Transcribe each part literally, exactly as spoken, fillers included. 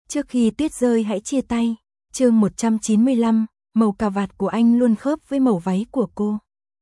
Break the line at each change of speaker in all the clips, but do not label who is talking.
Trước khi tuyết rơi hãy chia tay. Chương một trăm chín mươi lăm, màu cà vạt của anh luôn khớp với màu váy của cô.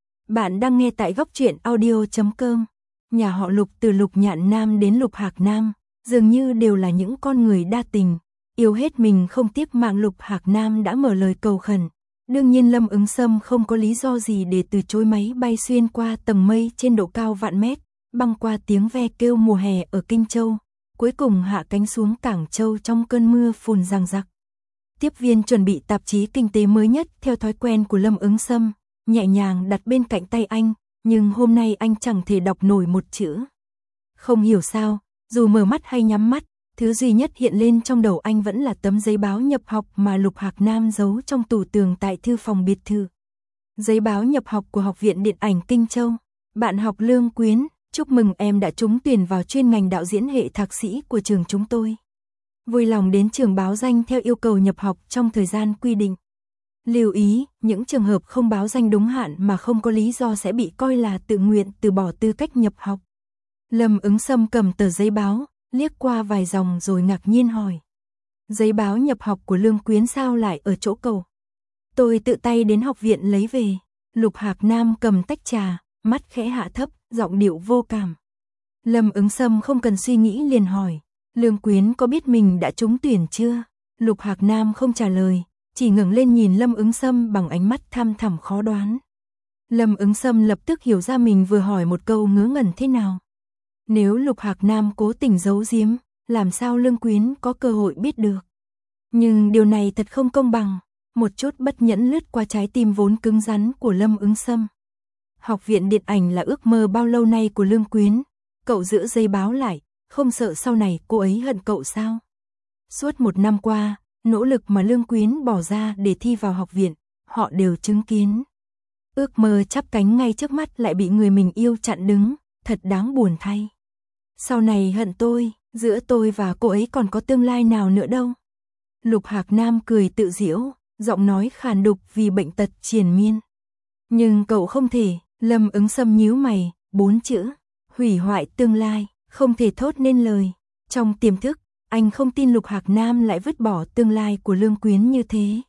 Bạn đang nghe tại góc truyện audio chấm com. Nhà họ Lục từ Lục Nhạn Nam đến Lục Hạc Nam, dường như đều là những con người đa tình, yêu hết mình không tiếc mạng. Lục Hạc Nam đã mở lời cầu khẩn. Đương nhiên Lâm Ứng Sâm không có lý do gì để từ chối. Máy bay xuyên qua tầng mây trên độ cao vạn mét, băng qua tiếng ve kêu mùa hè ở Kinh Châu, cuối cùng hạ cánh xuống Cảng Châu trong cơn mưa phùn răng rặc. Tiếp viên chuẩn bị tạp chí kinh tế mới nhất theo thói quen của Lâm Ứng Sâm, nhẹ nhàng đặt bên cạnh tay anh, nhưng hôm nay anh chẳng thể đọc nổi một chữ. Không hiểu sao, dù mở mắt hay nhắm mắt, thứ duy nhất hiện lên trong đầu anh vẫn là tấm giấy báo nhập học mà Lục Hạc Nam giấu trong tủ tường tại thư phòng biệt thự. Giấy báo nhập học của Học viện Điện ảnh Kinh Châu. Bạn học Lương Quyến, chúc mừng em đã trúng tuyển vào chuyên ngành đạo diễn hệ thạc sĩ của trường chúng tôi. Vui lòng đến trường báo danh theo yêu cầu nhập học trong thời gian quy định. Lưu ý, những trường hợp không báo danh đúng hạn mà không có lý do sẽ bị coi là tự nguyện từ bỏ tư cách nhập học. Lâm Ứng Sâm cầm tờ giấy báo, liếc qua vài dòng rồi ngạc nhiên hỏi. Giấy báo nhập học của Lương Quyến sao lại ở chỗ cậu? Tôi tự tay đến học viện lấy về. Lục Hạc Nam cầm tách trà, mắt khẽ hạ thấp, giọng điệu vô cảm. Lâm Ứng Sâm không cần suy nghĩ liền hỏi. Lương Quyến có biết mình đã trúng tuyển chưa? Lục Hạc Nam không trả lời, chỉ ngẩng lên nhìn Lâm Ứng Sâm bằng ánh mắt thăm thẳm khó đoán. Lâm Ứng Sâm lập tức hiểu ra mình vừa hỏi một câu ngớ ngẩn thế nào. Nếu Lục Hạc Nam cố tình giấu giếm, làm sao Lương Quyến có cơ hội biết được? Nhưng điều này thật không công bằng. Một chút bất nhẫn lướt qua trái tim vốn cứng rắn của Lâm Ứng Sâm. Học viện Điện ảnh là ước mơ bao lâu nay của Lương Quyến. Cậu giữ giấy báo lại, không sợ sau này cô ấy hận cậu sao? Suốt một năm qua, nỗ lực mà Lương Quyến bỏ ra để thi vào học viện, họ đều chứng kiến. Ước mơ chắp cánh ngay trước mắt lại bị người mình yêu chặn đứng, thật đáng buồn thay. Sau này hận tôi, giữa tôi và cô ấy còn có tương lai nào nữa đâu. Lục Hạc Nam cười tự giễu, giọng nói khàn đục vì bệnh tật triền miên. Nhưng cậu không thể. Lâm Ứng Sâm nhíu mày, bốn chữ, hủy hoại tương lai, không thể thốt nên lời. Trong tiềm thức, anh không tin Lục Hạc Nam lại vứt bỏ tương lai của Lương Quyến như thế.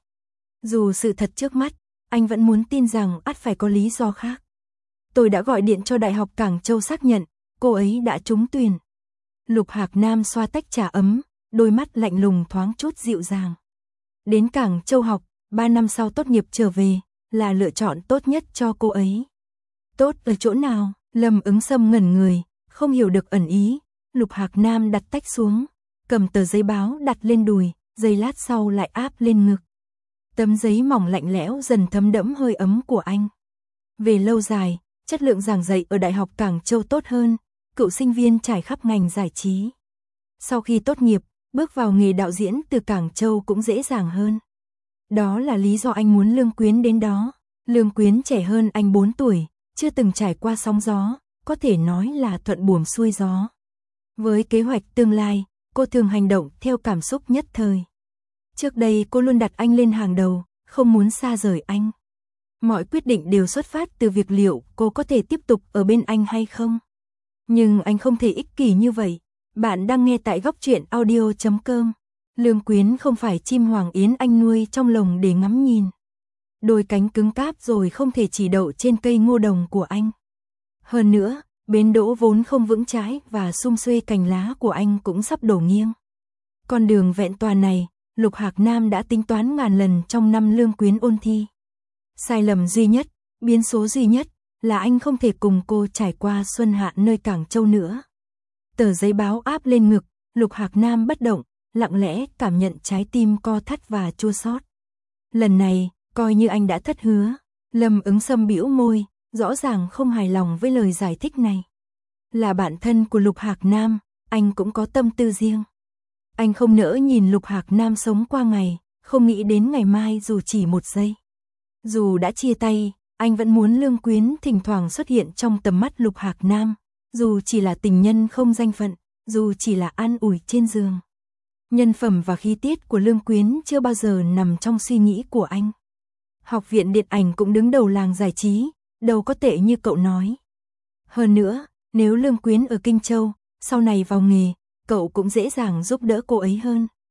Dù sự thật trước mắt, anh vẫn muốn tin rằng ắt phải có lý do khác. Tôi đã gọi điện cho Đại học Cảng Châu xác nhận, cô ấy đã trúng tuyển. Lục Hạc Nam xoa tách trà ấm, đôi mắt lạnh lùng thoáng chút dịu dàng. Đến Cảng Châu học, ba năm sau tốt nghiệp trở về, là lựa chọn tốt nhất cho cô ấy. Tốt ở chỗ nào? Lâm Ứng Sâm ngẩn người, không hiểu được ẩn ý. Lục Hạc Nam đặt tách xuống, cầm tờ giấy báo đặt lên đùi, giây lát sau lại áp lên ngực. Tấm giấy mỏng lạnh lẽo dần thấm đẫm hơi ấm của anh. Về lâu dài, chất lượng giảng dạy ở Đại học Cảng Châu tốt hơn, cựu sinh viên trải khắp ngành giải trí. Sau khi tốt nghiệp, bước vào nghề đạo diễn từ Cảng Châu cũng dễ dàng hơn. Đó là lý do anh muốn Lương Quyến đến đó. Lương Quyến trẻ hơn anh bốn tuổi, chưa từng trải qua sóng gió, có thể nói là thuận buồm xuôi gió. Với kế hoạch tương lai, cô thường hành động theo cảm xúc nhất thời. Trước đây cô luôn đặt anh lên hàng đầu, không muốn xa rời anh. Mọi quyết định đều xuất phát từ việc liệu cô có thể tiếp tục ở bên anh hay không. Nhưng anh không thể ích kỷ như vậy. Bạn đang nghe tại góc truyện audio chấm com. Lương Quyến không phải chim hoàng yến anh nuôi trong lồng để ngắm nhìn. Đôi cánh cứng cáp rồi không thể chỉ đậu trên cây ngô đồng của anh. Hơn nữa, bến đỗ vốn không vững chãi và sum xuê cành lá của anh cũng sắp đổ nghiêng. Con đường vẹn toàn này, Lục Hạc Nam đã tính toán ngàn lần trong năm Lương Quyến ôn thi. Sai lầm duy nhất, biến số duy nhất, là anh không thể cùng cô trải qua xuân hạ nơi Cảng Châu nữa. Tờ giấy báo áp lên ngực, Lục Hạc Nam bất động, lặng lẽ cảm nhận trái tim co thắt và chua xót. Lần này, coi như anh đã thất hứa. Lâm Ứng Sâm bĩu môi, rõ ràng không hài lòng với lời giải thích này. Là bạn thân của Lục Hạc Nam, anh cũng có tâm tư riêng. Anh không nỡ nhìn Lục Hạc Nam sống qua ngày, không nghĩ đến ngày mai dù chỉ một giây. Dù đã chia tay, anh vẫn muốn Lương Quyến thỉnh thoảng xuất hiện trong tầm mắt Lục Hạc Nam, dù chỉ là tình nhân không danh phận, dù chỉ là an ủi trên giường. Nhân phẩm và khí tiết của Lương Quyến chưa bao giờ nằm trong suy nghĩ của anh. Học viện Điện ảnh cũng đứng đầu làng giải trí, đâu có tệ như cậu nói. Hơn nữa, nếu Lương Quyến ở Kinh Châu, sau này vào nghề, cậu cũng dễ dàng giúp đỡ cô ấy hơn.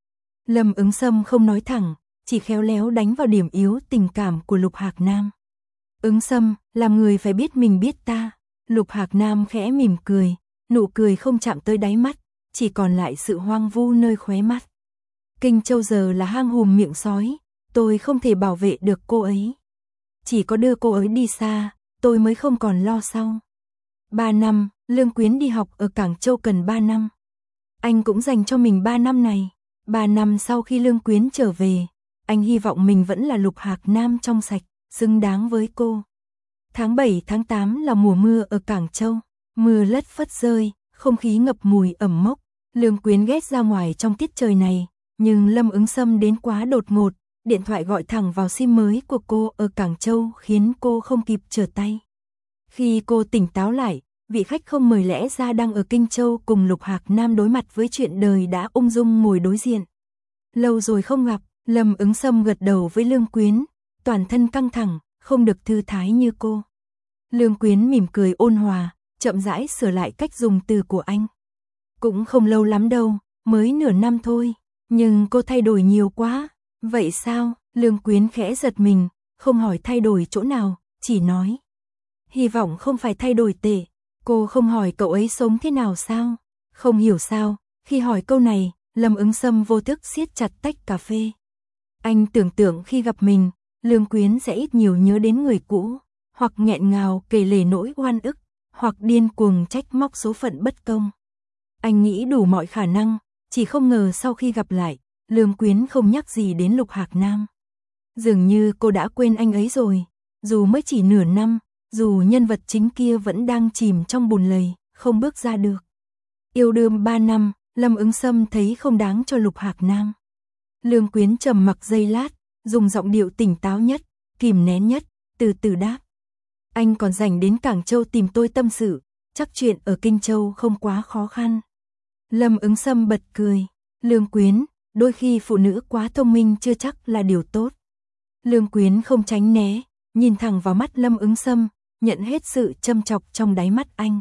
Lâm Ứng Sâm không nói thẳng, chỉ khéo léo đánh vào điểm yếu tình cảm của Lục Hạc Nam. Ứng Sâm, làm người phải biết mình biết ta. Lục Hạc Nam khẽ mỉm cười, nụ cười không chạm tới đáy mắt, chỉ còn lại sự hoang vu nơi khóe mắt. Kinh Châu giờ là hang hùm miệng sói, tôi không thể bảo vệ được cô ấy. Chỉ có đưa cô ấy đi xa, tôi mới không còn lo sau. Ba năm, Lương Quyến đi học ở Cảng Châu cần ba năm. Anh cũng dành cho mình ba năm này. Ba năm sau khi Lương Quyến trở về, anh hy vọng mình vẫn là Lục Hạc Nam trong sạch, xứng đáng với cô. Tháng bảy tháng tám là mùa mưa ở Cảng Châu, mưa lất phất rơi, không khí ngập mùi ẩm mốc. Lương Quyến ghét ra ngoài trong tiết trời này, nhưng Lâm Ứng Sâm đến quá đột ngột, điện thoại gọi thẳng vào sim mới của cô ở Cảng Châu khiến cô không kịp trở tay. Khi cô tỉnh táo lại, vị khách không mời lẽ ra đang ở Kinh Châu cùng Lục Hạc Nam đối mặt với chuyện đời đã ung dung ngồi đối diện. Lâu rồi không gặp, Lâm Ứng Sâm gật đầu với Lương Quyến, toàn thân căng thẳng, không được thư thái như cô. Lương Quyến mỉm cười ôn hòa, chậm rãi sửa lại cách dùng từ của anh. Cũng không lâu lắm đâu, mới nửa năm thôi, nhưng cô thay đổi nhiều quá. Vậy sao? Lương Quyến khẽ giật mình, không hỏi thay đổi chỗ nào, chỉ nói. Hy vọng không phải thay đổi tệ. Cô không hỏi cậu ấy sống thế nào sao? Không hiểu sao, khi hỏi câu này, Lâm Ứng Sâm vô thức siết chặt tách cà phê. Anh tưởng tượng khi gặp mình, Lương Quyến sẽ ít nhiều nhớ đến người cũ, hoặc nghẹn ngào kể lể nỗi oan ức, hoặc điên cuồng trách móc số phận bất công. Anh nghĩ đủ mọi khả năng, chỉ không ngờ sau khi gặp lại, Lương Quyến không nhắc gì đến Lục Hạc Nam. Dường như cô đã quên anh ấy rồi, dù mới chỉ nửa năm, dù nhân vật chính kia vẫn đang chìm trong bùn lầy, không bước ra được. Yêu đương ba năm, Lâm Ứng Sâm thấy không đáng cho Lục Hạc Nam. Lương Quyến trầm mặc giây lát, dùng giọng điệu tỉnh táo nhất, kìm nén nhất, từ từ đáp. Anh còn rảnh đến Cảng Châu tìm tôi tâm sự, chắc chuyện ở Kinh Châu không quá khó khăn. Lâm Ứng Sâm bật cười. Lương Quyến, đôi khi phụ nữ quá thông minh chưa chắc là điều tốt. Lương Quyến không tránh né, nhìn thẳng vào mắt Lâm Ứng Sâm, nhận hết sự châm chọc trong đáy mắt anh.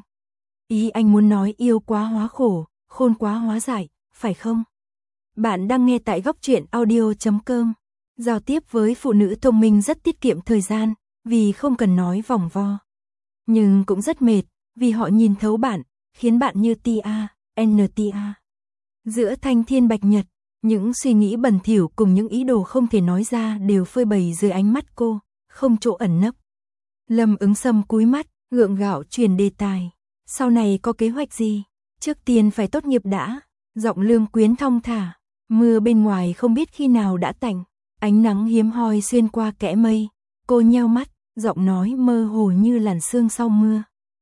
Ý anh muốn nói yêu quá hóa khổ, khôn quá hóa dại, phải không? Bạn đang nghe tại góc truyện audio chấm com. Giao tiếp với phụ nữ thông minh rất tiết kiệm thời gian, vì không cần nói vòng vo. Nhưng cũng rất mệt, vì họ nhìn thấu bạn, khiến bạn như tia, en tê a. Giữa thanh thiên bạch nhật, những suy nghĩ bẩn thỉu cùng những ý đồ không thể nói ra đều phơi bày dưới ánh mắt cô, không chỗ ẩn nấp. Lâm Ứng Sâm cúi mắt, gượng gạo truyền đề tài. Sau này có kế hoạch gì? Trước tiên phải tốt nghiệp đã. Giọng Lương Quyến thong thả. Mưa bên ngoài không biết khi nào đã tạnh. Ánh nắng hiếm hoi xuyên qua kẽ mây. Cô nheo mắt, giọng nói mơ hồ như làn sương sau mưa.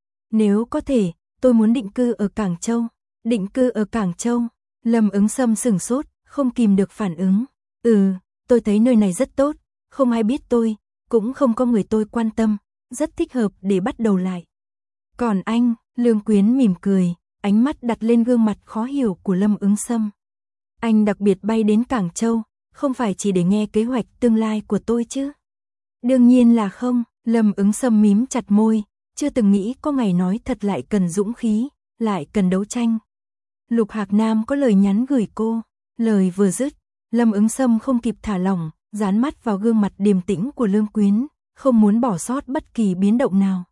Nếu có thể, tôi muốn định cư ở Cảng Châu. Định cư ở Cảng Châu. Lâm Ứng Sâm sửng sốt, không kìm được phản ứng. Ừ, tôi thấy nơi này rất tốt. Không ai biết tôi, cũng không có người tôi quan tâm. Rất thích hợp để bắt đầu lại. Còn anh, Lương Quyến mỉm cười, ánh mắt đặt lên gương mặt khó hiểu của Lâm Ứng Sâm. Anh đặc biệt bay đến Cảng Châu, không phải chỉ để nghe kế hoạch tương lai của tôi chứ? Đương nhiên là không, Lâm Ứng Sâm mím chặt môi, chưa từng nghĩ có ngày nói thật lại cần dũng khí, lại cần đấu tranh. Lục Hạc Nam có lời nhắn gửi cô, lời vừa dứt, Lâm Ứng Sâm không kịp thả lỏng, dán mắt vào gương mặt điềm tĩnh của Lương Quyến, không muốn bỏ sót bất kỳ biến động nào.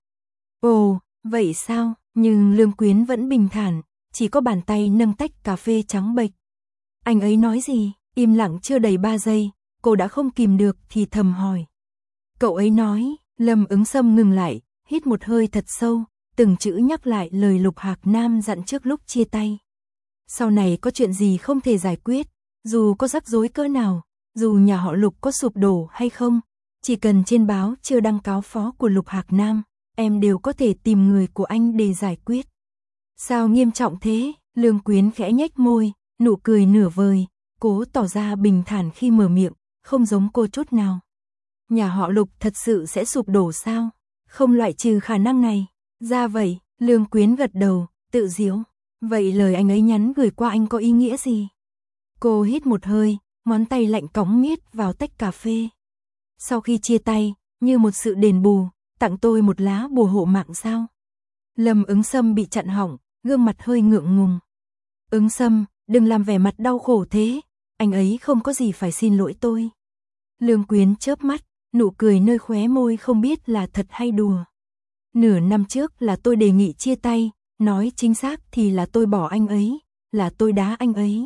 Ồ, vậy sao? Nhưng Lương Quyến vẫn bình thản, chỉ có bàn tay nâng tách cà phê trắng bệch. Anh ấy nói gì? Im lặng chưa đầy ba giây, cô đã không kìm được thì thầm hỏi. Cậu ấy nói, Lâm Ứng Sâm ngừng lại, hít một hơi thật sâu, từng chữ nhắc lại lời Lục Hạc Nam dặn trước lúc chia tay. Sau này có chuyện gì không thể giải quyết, dù có rắc rối cỡ nào, dù nhà họ Lục có sụp đổ hay không, chỉ cần trên báo chưa đăng cáo phó của Lục Hạc Nam, em đều có thể tìm người của anh để giải quyết. Sao nghiêm trọng thế? Lương Quyến khẽ nhếch môi, nụ cười nửa vời, cố tỏ ra bình thản khi mở miệng, không giống cô chút nào. Nhà họ Lục thật sự sẽ sụp đổ sao? Không loại trừ khả năng này. Ra vậy, Lương Quyến gật đầu, tự giễu. Vậy lời anh ấy nhắn gửi qua anh có ý nghĩa gì? Cô hít một hơi, ngón tay lạnh cóng miết vào tách cà phê. Sau khi chia tay, như một sự đền bù, tặng tôi một lá bùa hộ mạng sao? Lâm Ứng Sâm bị chặn họng, gương mặt hơi ngượng ngùng. Ứng Sâm, đừng làm vẻ mặt đau khổ thế. anh ấy không có gì phải xin lỗi tôi. Lương Quyến chớp mắt, nụ cười nơi khóe môi không biết là thật hay đùa. Nửa năm trước là tôi đề nghị chia tay, nói chính xác thì là tôi bỏ anh ấy, là tôi đá anh ấy.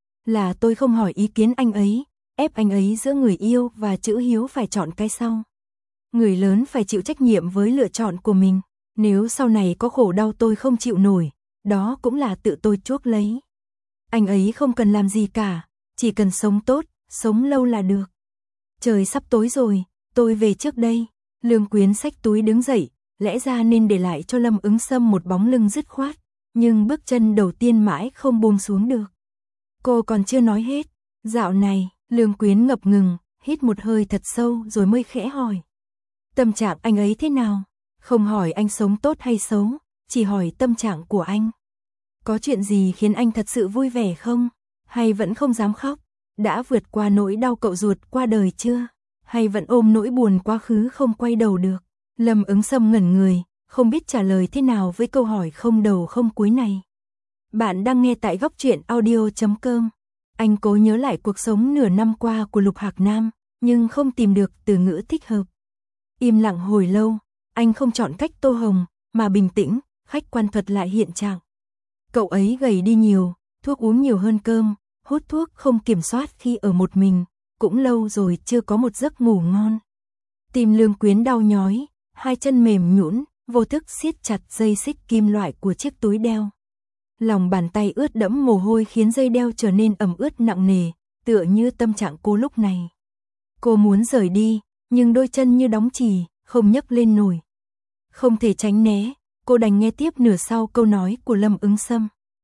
Là tôi không hỏi ý kiến anh ấy, ép anh ấy giữa người yêu và chữ hiếu phải chọn cái sau. Người lớn phải chịu trách nhiệm với lựa chọn của mình, nếu sau này có khổ đau tôi không chịu nổi, đó cũng là tự tôi chuốc lấy. Anh ấy không cần làm gì cả, chỉ cần sống tốt, sống lâu là được. Trời sắp tối rồi, tôi về trước đây. Lương Quyến xách túi đứng dậy, lẽ ra nên để lại cho Lâm Ứng Sâm một bóng lưng dứt khoát, nhưng bước chân đầu tiên mãi không buông xuống được. Cô còn chưa nói hết, dạo này, Lương Quyến ngập ngừng, hít một hơi thật sâu rồi mới khẽ hỏi. Tâm trạng anh ấy thế nào? Không hỏi anh sống tốt hay xấu, chỉ hỏi tâm trạng của anh. Có chuyện gì khiến anh thật sự vui vẻ không? Hay vẫn không dám khóc? Đã vượt qua nỗi đau cậu ruột qua đời chưa? Hay vẫn ôm nỗi buồn quá khứ không quay đầu được? Lâm Ứng Sâm ngẩn người, không biết trả lời thế nào với câu hỏi không đầu không cuối này. Bạn đang nghe tại góc truyện audio chấm com. Anh cố nhớ lại cuộc sống nửa năm qua của Lục Hạc Nam, nhưng không tìm được từ ngữ thích hợp. Im lặng hồi lâu, anh không chọn cách tô hồng, mà bình tĩnh, khách quan thuật lại hiện trạng. Cậu ấy gầy đi nhiều, thuốc uống nhiều hơn cơm, hút thuốc không kiểm soát khi ở một mình, cũng lâu rồi chưa có một giấc ngủ ngon. Tim Lương Quyến đau nhói, hai chân mềm nhũn, vô thức siết chặt dây xích kim loại của chiếc túi đeo. Lòng bàn tay ướt đẫm mồ hôi khiến dây đeo trở nên ẩm ướt nặng nề, tựa như tâm trạng cô lúc này. Cô muốn rời đi, nhưng đôi chân như đóng chì, không nhấc lên nổi. Không thể tránh né, cô đành nghe tiếp nửa sau câu nói của Lâm Ứng Sâm.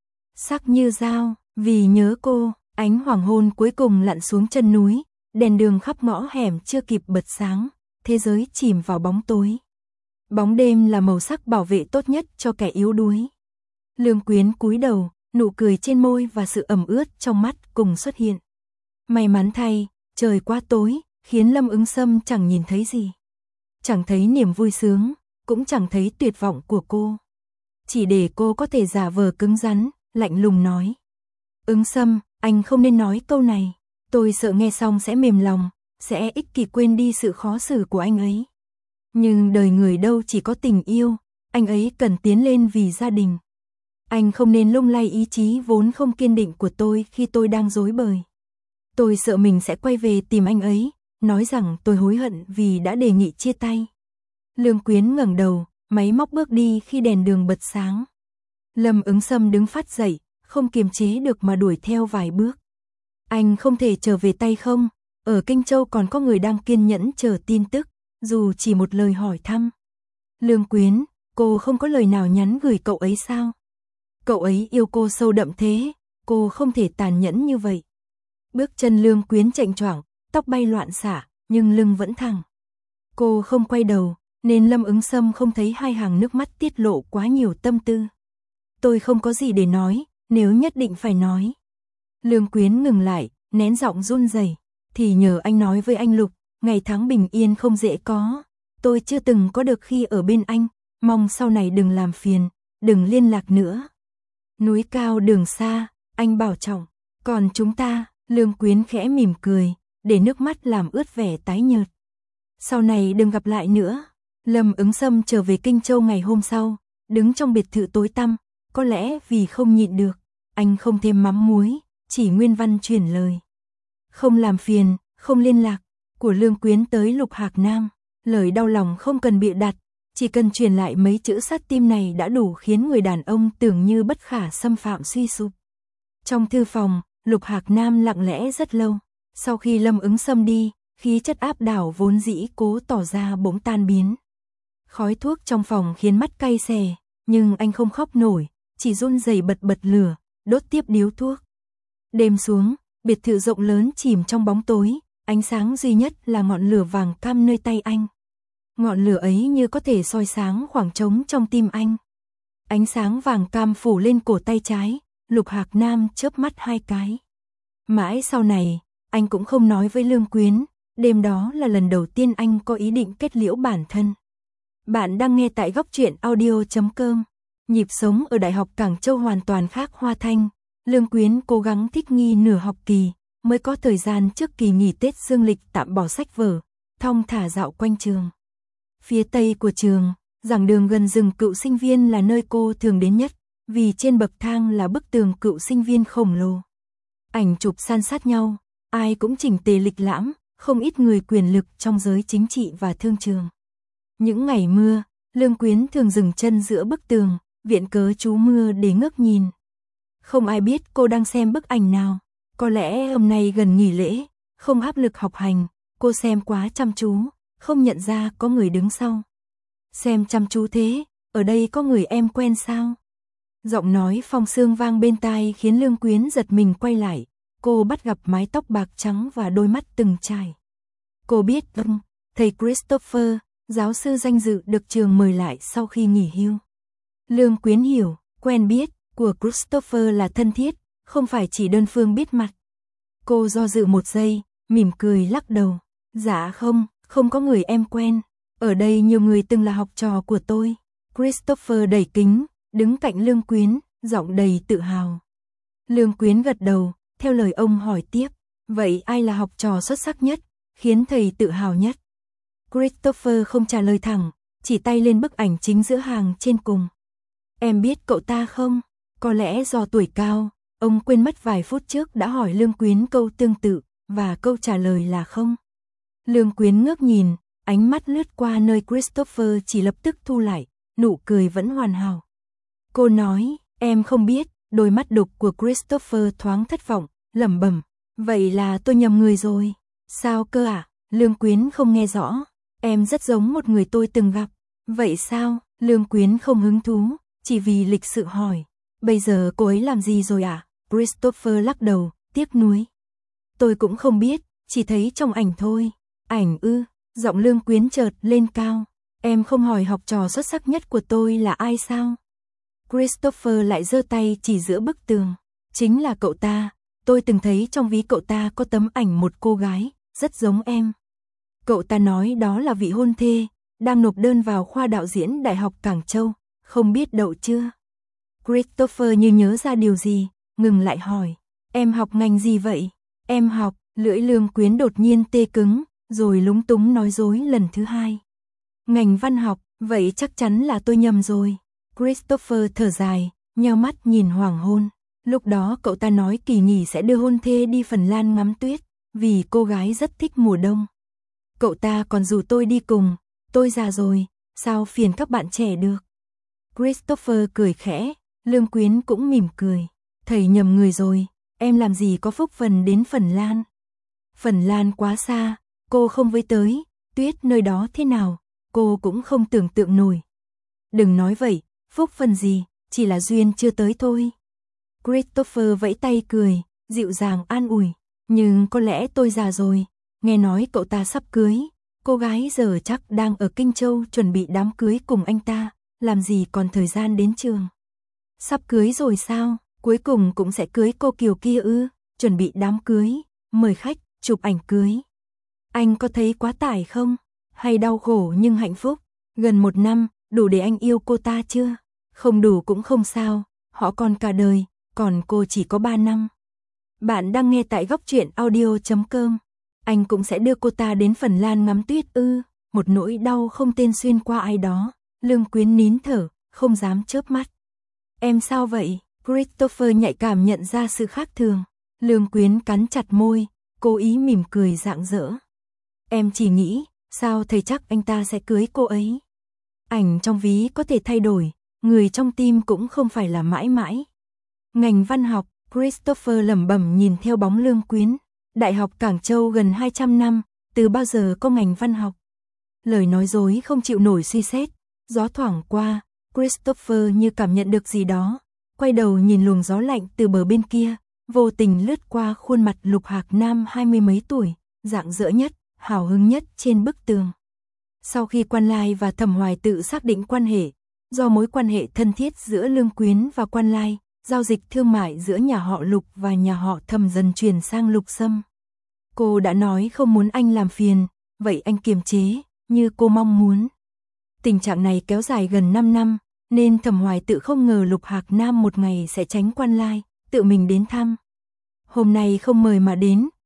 Sắc như dao, vì nhớ cô, ánh hoàng hôn cuối cùng lặn xuống chân núi, đèn đường khắp ngõ hẻm chưa kịp bật sáng, thế giới chìm vào bóng tối. Bóng đêm là màu sắc bảo vệ tốt nhất cho kẻ yếu đuối. Lương Quyến cúi đầu, nụ cười trên môi và sự ẩm ướt trong mắt cùng xuất hiện. May mắn thay, trời quá tối, khiến Lâm Ứng Sâm chẳng nhìn thấy gì. Chẳng thấy niềm vui sướng, cũng chẳng thấy tuyệt vọng của cô. Chỉ để cô có thể giả vờ cứng rắn, lạnh lùng nói. Ứng Sâm, anh không nên nói câu này. Tôi sợ nghe xong sẽ mềm lòng, sẽ ích kỷ quên đi sự khó xử của anh ấy. Nhưng đời người đâu chỉ có tình yêu, anh ấy cần tiến lên vì gia đình. Anh không nên lung lay ý chí vốn không kiên định của tôi khi tôi đang rối bời. Tôi sợ mình sẽ quay về tìm anh ấy, nói rằng tôi hối hận vì đã đề nghị chia tay. Lương Quyến ngẩng đầu, máy móc bước đi khi đèn đường bật sáng. Lâm Ứng Sâm đứng phát dậy, không kiềm chế được mà đuổi theo vài bước. Anh không thể trở về tay không, ở Kinh Châu còn có người đang kiên nhẫn chờ tin tức, dù chỉ một lời hỏi thăm. Lương Quyến, cô không có lời nào nhắn gửi cậu ấy sao? Cậu ấy yêu cô sâu đậm thế, cô không thể tàn nhẫn như vậy. Bước chân Lương Quyến chạnh choạng, tóc bay loạn xả, nhưng lưng vẫn thẳng. Cô không quay đầu, nên Lâm Ứng Sâm không thấy hai hàng nước mắt tiết lộ quá nhiều tâm tư. Tôi không có gì để nói, nếu nhất định phải nói. Lương Quyến ngừng lại, nén giọng run rẩy, thì nhờ anh nói với anh Lục, ngày tháng bình yên không dễ có. Tôi chưa từng có được khi ở bên anh, mong sau này đừng làm phiền, đừng liên lạc nữa. Núi cao đường xa, anh bảo trọng, còn chúng ta, Lương Quyến khẽ mỉm cười, để nước mắt làm ướt vẻ tái nhợt. Sau này đừng gặp lại nữa. Lâm Ứng Sâm trở về Kinh Châu ngày hôm sau, đứng trong biệt thự tối tăm, có lẽ vì không nhịn được, anh không thêm mắm muối, chỉ nguyên văn chuyển lời. Không làm phiền, không liên lạc, của Lương Quyến tới Lục Hạc Nam, lời đau lòng không cần bịa đặt, chỉ cần truyền lại mấy chữ sát tim này đã đủ khiến người đàn ông tưởng như bất khả xâm phạm suy sụp. Trong thư phòng, Lục Hạc Nam lặng lẽ rất lâu, sau khi Lâm Ứng Sâm đi, khí chất áp đảo vốn dĩ cố tỏ ra bỗng tan biến. Khói thuốc trong phòng khiến mắt cay xè, nhưng anh không khóc nổi, chỉ run rẩy bật bật lửa, đốt tiếp điếu thuốc. Đêm xuống, biệt thự rộng lớn chìm trong bóng tối, ánh sáng duy nhất là ngọn lửa vàng cam nơi tay anh. Ngọn lửa ấy như có thể soi sáng khoảng trống trong tim anh. Ánh sáng vàng cam phủ lên cổ tay trái, Lục Hạc Nam chớp mắt hai cái. Mãi sau này, anh cũng không nói với Lương Quyến, đêm đó là lần đầu tiên anh có ý định kết liễu bản thân. Bạn đang nghe tại góc truyện audio chấm com. Nhịp sống ở Đại học Cảng Châu hoàn toàn khác Hoa Thanh. Lương Quyến cố gắng thích nghi nửa học kỳ, mới có thời gian trước kỳ nghỉ Tết dương lịch tạm bỏ sách vở, thong thả dạo quanh trường. Phía tây của trường, giảng đường gần rừng cựu sinh viên là nơi cô thường đến nhất, vì trên bậc thang là bức tường cựu sinh viên khổng lồ. Ảnh chụp san sát nhau, ai cũng chỉnh tề lịch lãm, không ít người quyền lực trong giới chính trị và thương trường. Những ngày mưa, Lương Quyến thường dừng chân giữa bức tường, viện cớ trú mưa để ngước nhìn. Không ai biết cô đang xem bức ảnh nào, có lẽ hôm nay gần nghỉ lễ, không áp lực học hành, cô xem quá chăm chú, không nhận ra có người đứng sau. Xem chăm chú thế, ở đây có người em quen sao? Giọng nói Phong Sương vang bên tai khiến Lương Quyến giật mình quay lại, cô bắt gặp mái tóc bạc trắng và đôi mắt từng trải. Cô biết, ừm, thầy Christopher, giáo sư danh dự được trường mời lại sau khi nghỉ hưu. Lương Quyến hiểu, quen biết của Christopher là thân thiết, không phải chỉ đơn phương biết mặt. Cô do dự một giây, mỉm cười lắc đầu. Dạ không, không có người em quen. Ở đây nhiều người từng là học trò của tôi. Christopher đẩy kính, đứng cạnh Lương Quyến, giọng đầy tự hào. Lương Quyến gật đầu, theo lời ông hỏi tiếp. Vậy ai là học trò xuất sắc nhất, khiến thầy tự hào nhất? Christopher không trả lời thẳng, chỉ tay lên bức ảnh chính giữa hàng trên cùng. Em biết cậu ta không? Có lẽ do tuổi cao, ông quên mất vài phút trước đã hỏi Lương Quyến câu tương tự, và câu trả lời là không. Lương Quyến ngước nhìn, ánh mắt lướt qua nơi Christopher chỉ lập tức thu lại, nụ cười vẫn hoàn hảo. Cô nói, em không biết, đôi mắt đục của Christopher thoáng thất vọng, lẩm bẩm, vậy là tôi nhầm người rồi. Sao cơ ạ? À? Lương Quyến không nghe rõ, em rất giống một người tôi từng gặp. Vậy sao? Lương Quyến không hứng thú, chỉ vì lịch sự hỏi. Bây giờ cô ấy làm gì rồi ạ? À? Christopher lắc đầu, tiếc nuối. Tôi cũng không biết, chỉ thấy trong ảnh thôi. Ảnh ư? Giọng Lương Quyến chợt lên cao. Em không hỏi học trò xuất sắc nhất của tôi là ai sao? Christopher lại giơ tay chỉ giữa bức tường. Chính là cậu ta, tôi từng thấy trong ví cậu ta có tấm ảnh một cô gái, rất giống em. Cậu ta nói đó là vị hôn thê, đang nộp đơn vào khoa đạo diễn Đại học Cảng Châu, không biết đậu chưa? Christopher như nhớ ra điều gì, ngừng lại hỏi, em học ngành gì vậy? Em học, lưỡi Lương Quyến đột nhiên tê cứng, rồi lúng túng nói dối lần thứ hai. Ngành văn học, vậy chắc chắn là tôi nhầm rồi. Christopher thở dài, nheo mắt nhìn hoàng hôn. Lúc đó cậu ta nói kỳ nghỉ sẽ đưa hôn thê đi Phần Lan ngắm tuyết, vì cô gái rất thích mùa đông. Cậu ta còn rủ tôi đi cùng, tôi già rồi, sao phiền các bạn trẻ được. Christopher cười khẽ, Lương Quyến cũng mỉm cười. Thầy nhầm người rồi, em làm gì có phúc phần đến Phần Lan. Phần Lan quá xa, cô không với tới, tuyết nơi đó thế nào, cô cũng không tưởng tượng nổi. Đừng nói vậy, phúc phần gì, chỉ là duyên chưa tới thôi. Christopher vẫy tay cười, dịu dàng an ủi. Nhưng có lẽ tôi già rồi, nghe nói cậu ta sắp cưới, cô gái giờ chắc đang ở Kinh Châu chuẩn bị đám cưới cùng anh ta, làm gì còn thời gian đến trường. Sắp cưới rồi sao, cuối cùng cũng sẽ cưới cô Kiều kia ư, chuẩn bị đám cưới, mời khách, chụp ảnh cưới. Anh có thấy quá tải không? Hay đau khổ nhưng hạnh phúc? Gần một năm, đủ để anh yêu cô ta chưa? Không đủ cũng không sao, họ còn cả đời, còn cô chỉ có ba năm. Bạn đang nghe tại góc truyện audio chấm com. Anh cũng sẽ đưa cô ta đến Phần Lan ngắm tuyết ư? Một nỗi đau không tên xuyên qua ai đó. Lương Quyến nín thở, không dám chớp mắt. Em sao vậy? Christopher nhạy cảm nhận ra sự khác thường. Lương Quyến cắn chặt môi, cố ý mỉm cười rạng rỡ. Em chỉ nghĩ, sao thầy chắc anh ta sẽ cưới cô ấy? Ảnh trong ví có thể thay đổi, người trong tim cũng không phải là mãi mãi. Ngành văn học, Christopher lẩm bẩm nhìn theo bóng Lương Quyến. Đại học Cảng Châu gần hai trăm năm, từ bao giờ có ngành văn học? Lời nói dối không chịu nổi suy xét, gió thoảng qua, Christopher như cảm nhận được gì đó, quay đầu nhìn luồng gió lạnh từ bờ bên kia, vô tình lướt qua khuôn mặt Lục Hạc Nam hai mươi mấy tuổi, rạng rỡ nhất, hào hứng nhất trên bức tường. Sau khi Quan Lai và Thẩm Hoài tự xác định quan hệ, do mối quan hệ thân thiết giữa Lương Quyến và Quan Lai, giao dịch thương mại giữa nhà họ Lục và nhà họ Thẩm dần chuyển sang Lục Sâm. Cô đã nói không muốn anh làm phiền, vậy anh kiềm chế, như cô mong muốn. Tình trạng này kéo dài gần năm năm, nên Thẩm Hoài tự không ngờ Lục Hạc Nam một ngày sẽ tránh Quan Lai, tự mình đến thăm. Hôm nay không mời mà đến,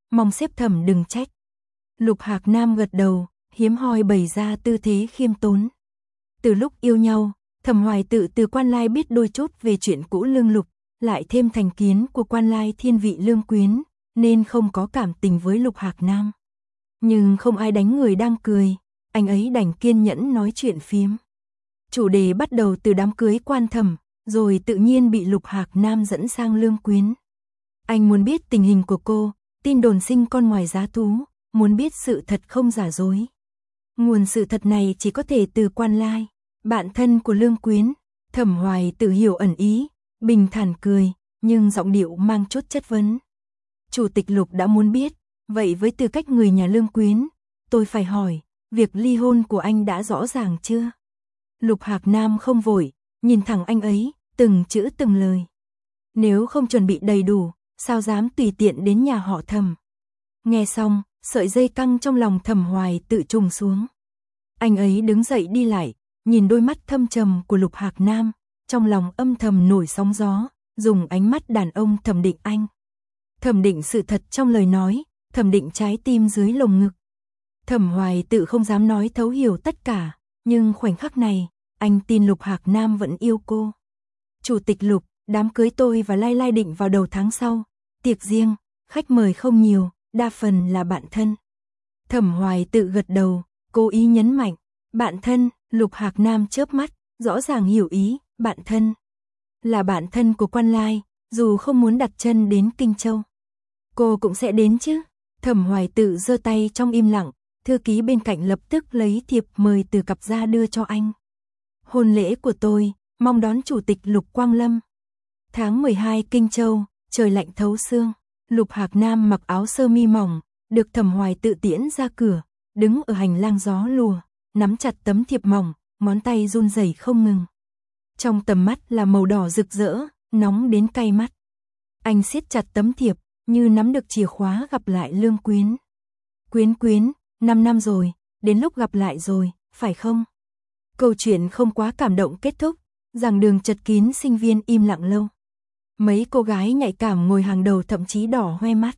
mong xếp thẩm đừng trách. Lục Hạc Nam gật đầu, hiếm hoi bày ra tư thế khiêm tốn. Từ lúc yêu nhau, Thẩm Hoài Tự từ Quan Lai biết đôi chút về chuyện cũ Lương Lục, lại thêm thành kiến của Quan Lai thiên vị Lương Quyến, nên không có cảm tình với Lục Hạc Nam. Nhưng không ai đánh người đang cười, anh ấy đành kiên nhẫn nói chuyện phiếm. Chủ đề bắt đầu từ đám cưới Quan Thẩm, rồi tự nhiên bị Lục Hạc Nam dẫn sang Lương Quyến. Anh muốn biết tình hình của cô, tin đồn sinh con ngoài giá thú, muốn biết sự thật không giả dối. Nguồn sự thật này chỉ có thể từ Quan Lai, bạn thân của Lương Quyến. Thẩm Hoài Tự hiểu ẩn ý, bình thản cười, nhưng giọng điệu mang chút chất vấn. Chủ tịch Lục đã muốn biết, vậy với tư cách người nhà Lương Quyến, tôi phải hỏi, việc ly hôn của anh đã rõ ràng chưa? Lục Hạc Nam không vội, nhìn thẳng anh ấy, từng chữ từng lời. Nếu không chuẩn bị đầy đủ, sao dám tùy tiện đến nhà họ Thẩm? Nghe xong, sợi dây căng trong lòng Thẩm Hoài Tự trùng xuống. Anh ấy đứng dậy đi lại, nhìn đôi mắt thâm trầm của Lục Hạc Nam, trong lòng âm thầm nổi sóng gió, dùng ánh mắt đàn ông thẩm định anh. Thẩm định sự thật trong lời nói, thẩm định trái tim dưới lồng ngực. Thẩm Hoài Tự không dám nói thấu hiểu tất cả, nhưng khoảnh khắc này, anh tin Lục Hạc Nam vẫn yêu cô. Chủ tịch Lục, đám cưới tôi và Lai Lai định vào đầu tháng sau, tiệc riêng, khách mời không nhiều, đa phần là bạn thân. Thẩm Hoài Tự gật đầu, cố ý nhấn mạnh, bạn thân. Lục Hạc Nam chớp mắt, rõ ràng hiểu ý, bạn thân. Là bạn thân của Quan Lai, dù không muốn đặt chân đến Kinh Châu. Cô cũng sẽ đến chứ? Thẩm Hoài Tự giơ tay trong im lặng, thư ký bên cạnh lập tức lấy thiệp mời từ cặp ra đưa cho anh. Hôn lễ của tôi, mong đón Chủ tịch Lục Quang Lâm. Tháng mười hai Kinh Châu, trời lạnh thấu xương. Lục Hạc Nam mặc áo sơ mi mỏng, được Thẩm Hoài Tự tiễn ra cửa, đứng ở hành lang gió lùa, nắm chặt tấm thiệp mỏng, ngón tay run rẩy không ngừng. Trong tầm mắt là màu đỏ rực rỡ, nóng đến cay mắt. Anh siết chặt tấm thiệp, như nắm được chìa khóa gặp lại Lương Quyến. Quyến Quyến, năm năm rồi, đến lúc gặp lại rồi, phải không? Câu chuyện không quá cảm động kết thúc, giảng đường chật kín sinh viên im lặng lâu. Mấy cô gái nhạy cảm ngồi hàng đầu thậm chí đỏ hoe mắt.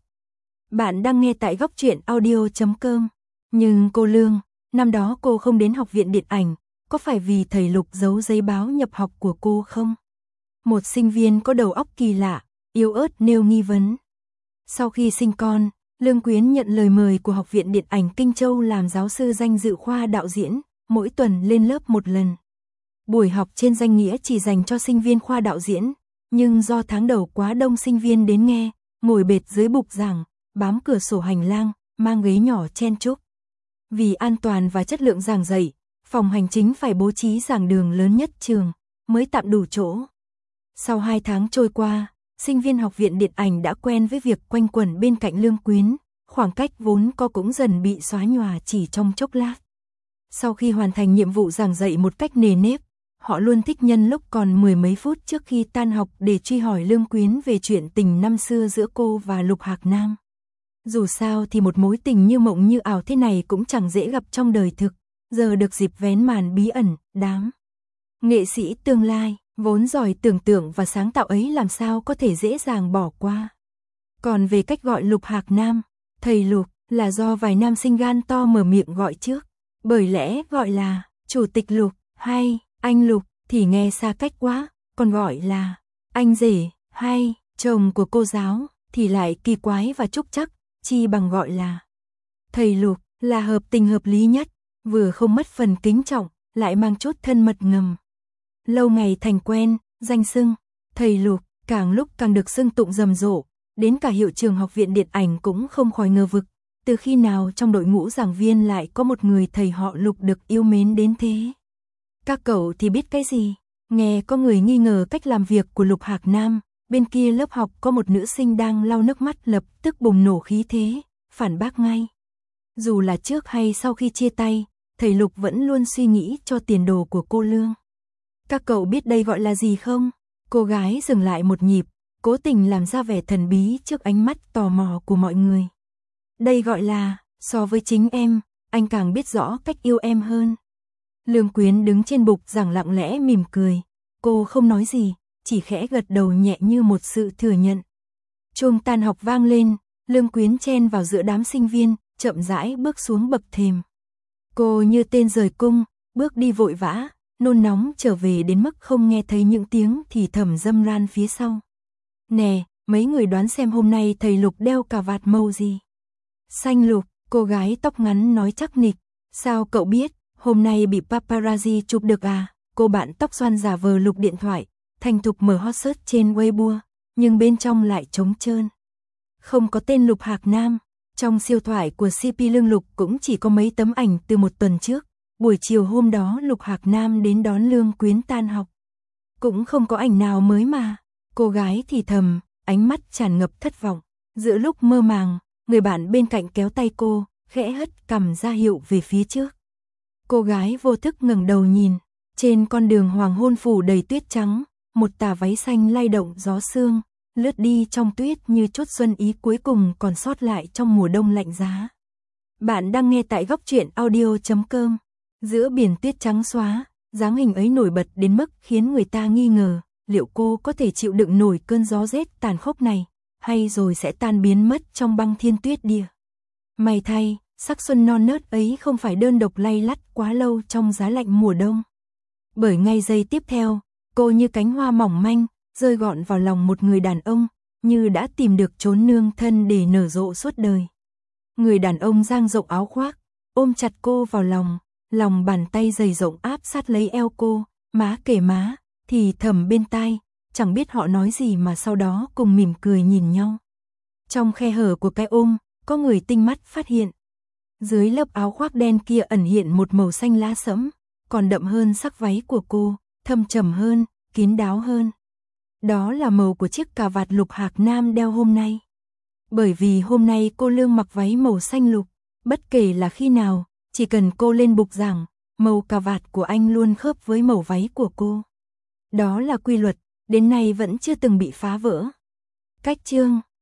Bạn đang nghe tại góc truyện audio chấm com. Nhưng cô Lương, năm đó cô không đến học viện điện ảnh, có phải vì thầy Lục giấu giấy báo nhập học của cô không? Một sinh viên có đầu óc kỳ lạ, yếu ớt nêu nghi vấn. Sau khi sinh con, Lương Quyến nhận lời mời của Học viện Điện ảnh Kinh Châu làm giáo sư danh dự khoa đạo diễn, mỗi tuần lên lớp một lần. Buổi học trên danh nghĩa chỉ dành cho sinh viên khoa đạo diễn, nhưng do tháng đầu quá đông sinh viên đến nghe, ngồi bệt dưới bục giảng, bám cửa sổ hành lang, mang ghế nhỏ chen chúc. Vì an toàn và chất lượng giảng dạy, phòng hành chính phải bố trí giảng đường lớn nhất trường, mới tạm đủ chỗ. Sau hai tháng trôi qua, sinh viên Học viện Điện ảnh đã quen với việc quanh quẩn bên cạnh Lương Quyến, khoảng cách vốn có cũng dần bị xóa nhòa chỉ trong chốc lát. Sau khi hoàn thành nhiệm vụ giảng dạy một cách nề nếp, họ luôn thích nhân lúc còn mười mấy phút trước khi tan học để truy hỏi Lương Quyến về chuyện tình năm xưa giữa cô và Lục Hạc Nam. Dù sao thì một mối tình như mộng như ảo thế này cũng chẳng dễ gặp trong đời thực, giờ được dịp vén màn bí ẩn, đám nghệ sĩ tương lai, vốn giỏi tưởng tượng và sáng tạo ấy làm sao có thể dễ dàng bỏ qua. Còn về cách gọi Lục Hạc Nam, thầy Lục, là do vài nam sinh gan to mở miệng gọi trước. Bởi lẽ gọi là Chủ tịch Lục hay anh Lục thì nghe xa cách quá, còn gọi là anh rể hay chồng của cô giáo thì lại kỳ quái và trúc trắc, chi bằng gọi là thầy Lục là hợp tình hợp lý nhất, vừa không mất phần kính trọng, lại mang chút thân mật ngầm. Lâu ngày thành quen, danh xưng thầy Lục càng lúc càng được xưng tụng rầm rộ, đến cả hiệu trưởng Học viện Điện ảnh cũng không khỏi ngờ vực, từ khi nào trong đội ngũ giảng viên lại có một người thầy họ Lục được yêu mến đến thế. Các cậu thì biết cái gì? Nghe có người nghi ngờ cách làm việc của Lục Hạc Nam, bên kia lớp học có một nữ sinh đang lau nước mắt lập tức bùng nổ khí thế, phản bác ngay. Dù là trước hay sau khi chia tay, thầy Lục vẫn luôn suy nghĩ cho tiền đồ của cô Lương. Các cậu biết đây gọi là gì không? Cô gái dừng lại một nhịp, cố tình làm ra vẻ thần bí trước ánh mắt tò mò của mọi người. Đây gọi là, so với chính em, anh càng biết rõ cách yêu em hơn. Lương Quyến đứng trên bục giảng lặng lẽ mỉm cười. Cô không nói gì, chỉ khẽ gật đầu nhẹ như một sự thừa nhận. Chuông tan học vang lên, Lương Quyến chen vào giữa đám sinh viên, chậm rãi bước xuống bậc thềm. Cô như tên rời cung, bước đi vội vã, nôn nóng trở về đến mức không nghe thấy những tiếng thì thầm râm ran phía sau. Nè, mấy người đoán xem hôm nay thầy Lục đeo cà vạt màu gì? Xanh lục, cô gái tóc ngắn nói chắc nịch. Sao cậu biết, hôm nay bị paparazzi chụp được à? Cô bạn tóc xoăn giả vờ lục điện thoại, thành thục mở hot search trên Weibo, nhưng bên trong lại trống trơn. Không có tên Lục Hạc Nam, trong siêu thoại của xê pê Lương Lục cũng chỉ có mấy tấm ảnh từ một tuần trước. Buổi chiều hôm đó Lục Hạc Nam đến đón Lương Quyến tan học. Cũng không có ảnh nào mới mà. Cô gái thì thầm, ánh mắt tràn ngập thất vọng. Giữa lúc mơ màng, người bạn bên cạnh kéo tay cô, khẽ hất cằm ra hiệu về phía trước. Cô gái vô thức ngẩng đầu nhìn, trên con đường hoàng hôn phủ đầy tuyết trắng, một tà váy xanh lay động gió sương, lướt đi trong tuyết như chút xuân ý cuối cùng còn sót lại trong mùa đông lạnh giá. Bạn đang nghe tại góc truyện audio chấm com. Giữa biển tuyết trắng xóa, dáng hình ấy nổi bật đến mức khiến người ta nghi ngờ, liệu cô có thể chịu đựng nổi cơn gió rét tàn khốc này, hay rồi sẽ tan biến mất trong băng thiên tuyết địa. May thay, sắc xuân non nớt ấy không phải đơn độc lay lắt quá lâu trong giá lạnh mùa đông. Bởi ngay giây tiếp theo, cô như cánh hoa mỏng manh, rơi gọn vào lòng một người đàn ông, như đã tìm được chốn nương thân để nở rộ suốt đời. Người đàn ông dang rộng áo khoác, ôm chặt cô vào lòng, lòng bàn tay dày rộng áp sát lấy eo cô, má kề má, thì thầm bên tai, chẳng biết họ nói gì mà sau đó cùng mỉm cười nhìn nhau. Trong khe hở của cái ôm, có người tinh mắt phát hiện. Dưới lớp áo khoác đen kia ẩn hiện một màu xanh lá sẫm, còn đậm hơn sắc váy của cô, thâm trầm hơn, kín đáo hơn. Đó là màu của chiếc cà vạt Lục Hạc Nam đeo hôm nay. Bởi vì hôm nay cô Lương mặc váy màu xanh lục, bất kể là khi nào, chỉ cần cô lên bục giảng, màu cà vạt của anh luôn khớp với màu váy của cô. Đó là quy luật, đến nay vẫn chưa từng bị phá vỡ. Cách chương